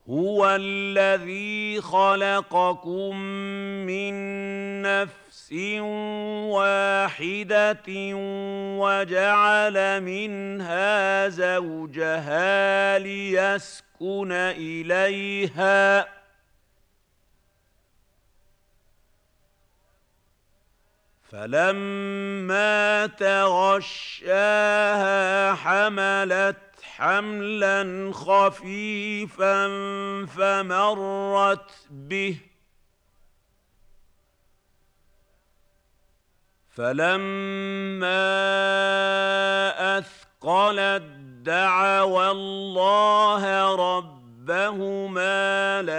هُوَ الَّذِي خَلَقَكُم مِّن نَّفْسٍ وَاحِدَةٍ وَجَعَلَ مِنْهَا زَوْجَهَا لِيَسْكُنَ إِلَيْهَا ۖ فَلَمَّا تَغَشَّاهَا حَمَلَتْ حَمْلًا خَفِيفًا فَمَرَّتْ بِهِ ۖ فَلَمَّا أَثْقَلَت دَّعَوَا اللَّهَ رَبَّهُمَا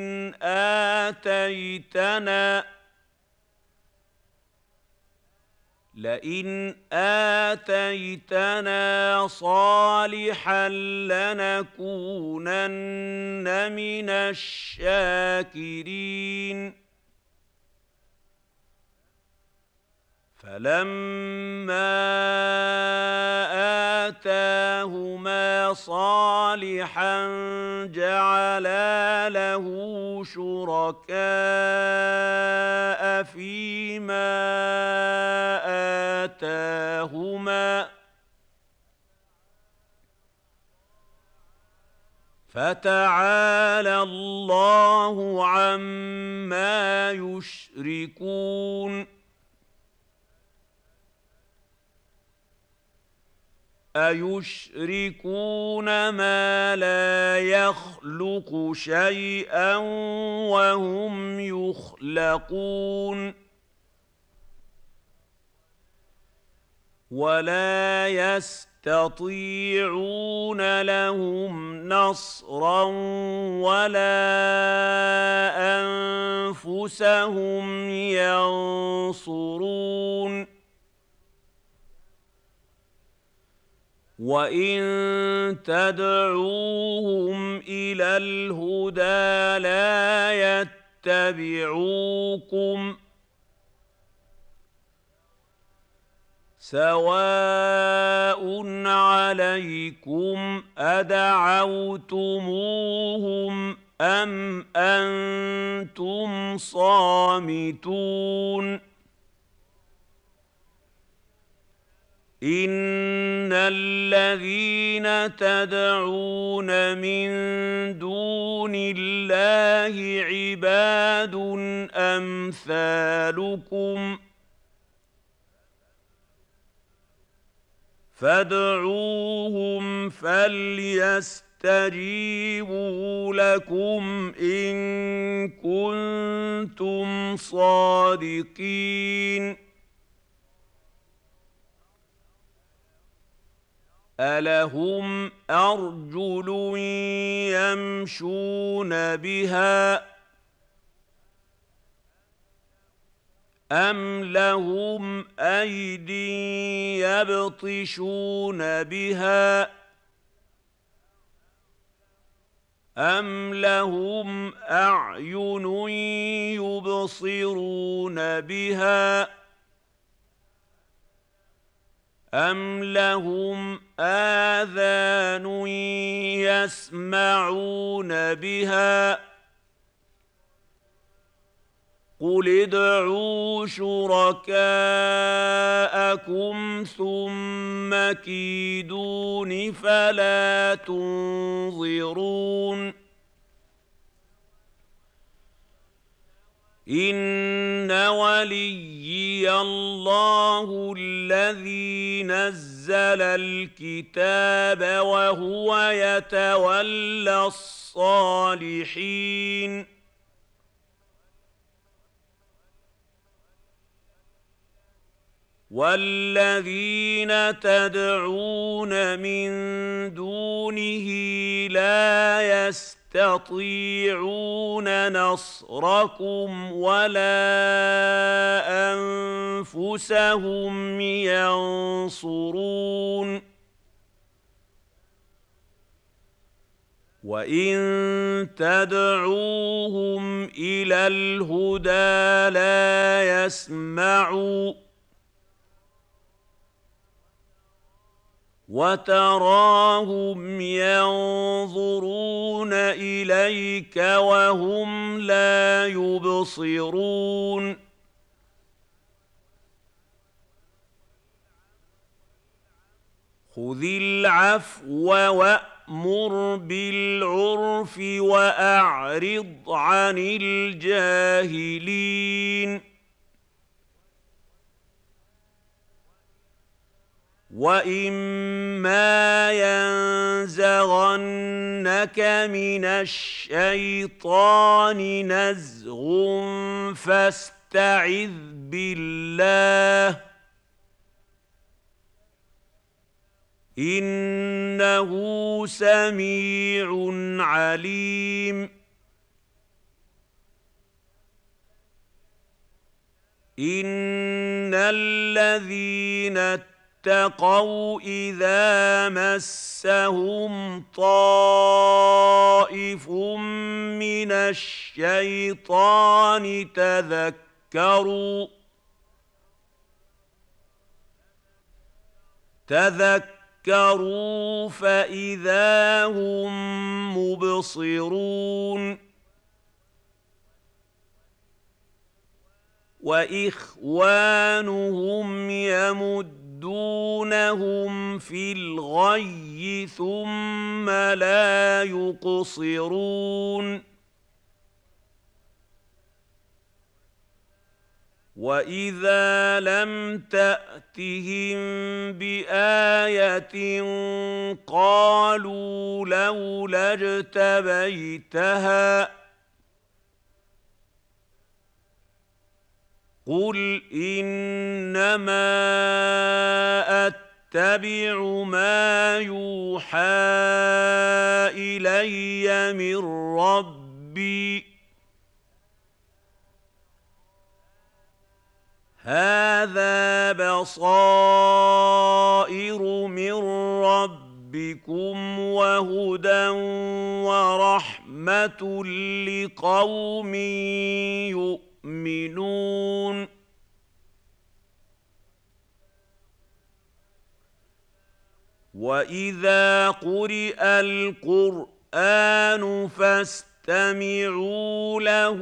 لئن آتَيْتَنَا صَالِحًا لَّنَكُونَنَّ مِنَ الشَّاكِرِينَ فَلَمَّا آتَاهُمَا صَالِحًا جَعَلَا لَهُ شُرَكَاءَ فِيمَا آتَاهُمَا ۚ فَتَعَالَى اللَّهُ عَمَّا يُشْرِكُونَ أَيُشْرِكُونَ مَا لَا يَخْلُقُ شَيْئًا وَهُمْ يُخْلَقُونَ وَلَا يَسْتَطِيعُونَ لَهُمْ نَصْرًا وَلَا أَنفُسَهُمْ يَنصُرُونَ وَإِن تَدْعُوهُمْ إِلَى الْهُدَىٰ لَا يَتَّبِعُوكُمْ ۚ سَوَاءٌ عَلَيْكُمْ أَدَعَوْتُمُوهُمْ أَمْ أَنتُمْ صَامِتُونَ إِنَّ الَّذِينَ تَدْعُونَ مِن دُونِ اللَّهِ عِبَادٌ أَمْثَالُكُمْ ۖ فادعوهم فليستجيبوا لكم إن كنتم صادقين أَلَهُمْ أَرْجُلٌ يَمْشُونَ بِهَا ۖ أَمْ لَهُمْ أَيْدٍ يَبْطِشُونَ بِهَا ۖ أَمْ لَهُمْ أَعْيُنٌ يُبْصِرُونَ بِهَا ۖ أَمْ لَهُمْ آذَانٌ يَسْمَعُونَ بِهَا ۗ قُلِ ادْعُوا شُرَكَاءَكُمْ ثُمَّ كِيدُونِ فَلَا تُنظِرُونِ إِنَّ وَلِيِّيَ اللَّهُ الَّذِي نَزَّلَ الْكِتَابَ وَهُوَ يَتَوَلَّى الصَّالِحِينَ وَالَّذِينَ تَدْعُونَ مِن دُونِهِ لَا يَسْتَطِيعُونَ نَصْرَكُمْ وَلَا أَنفُسَهُمْ يَنصُرُونَ وَإِن تَدْعُوهُمْ إِلَى الْهُدَىٰ لَا يَسْمَعُوا ۖ وَتَرَاهُمْ يَنظُرُونَ إليك وهم لا يبصرون خذ العفو وأمر بالعرف وأعرض عن الجاهلين وإما ينزغنك من الشيطان نزغ فاستعذ بالله إنه سميع عليم إن الذين اتقوا إذا مسهم طائف من الشيطان تذكروا فإذا هم مبصرون وإخوانهم يمدونهم في الغي ثم لا يقصرون وإذا لم تأتهم بآية قالوا لولا اجتبيتها قل إنما أتبع ما يوحى إلي من ربي هذا بصائر من ربكم وهدى ورحمة لقوم يؤمنون وإذا قرئ القرآن فاستمعوا له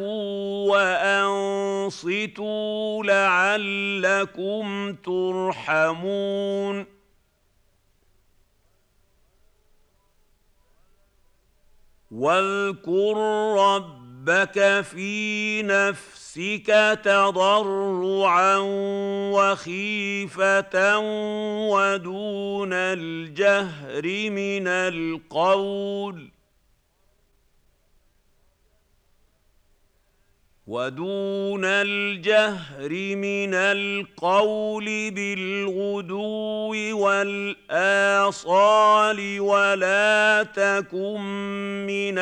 وأنصتوا لعلكم ترحمون واذكر ربك في نفسك تضرعا وخيفة ودون الجهر من القول بالغدو والآصال ولا تكن من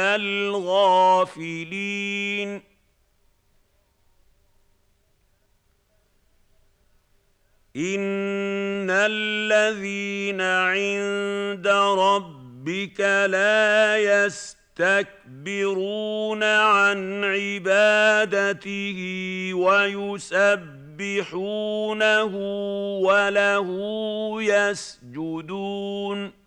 الغافلين إن الذين عند ربك لا يستكبرون عن عبادته ويسبحونه وله يسجدون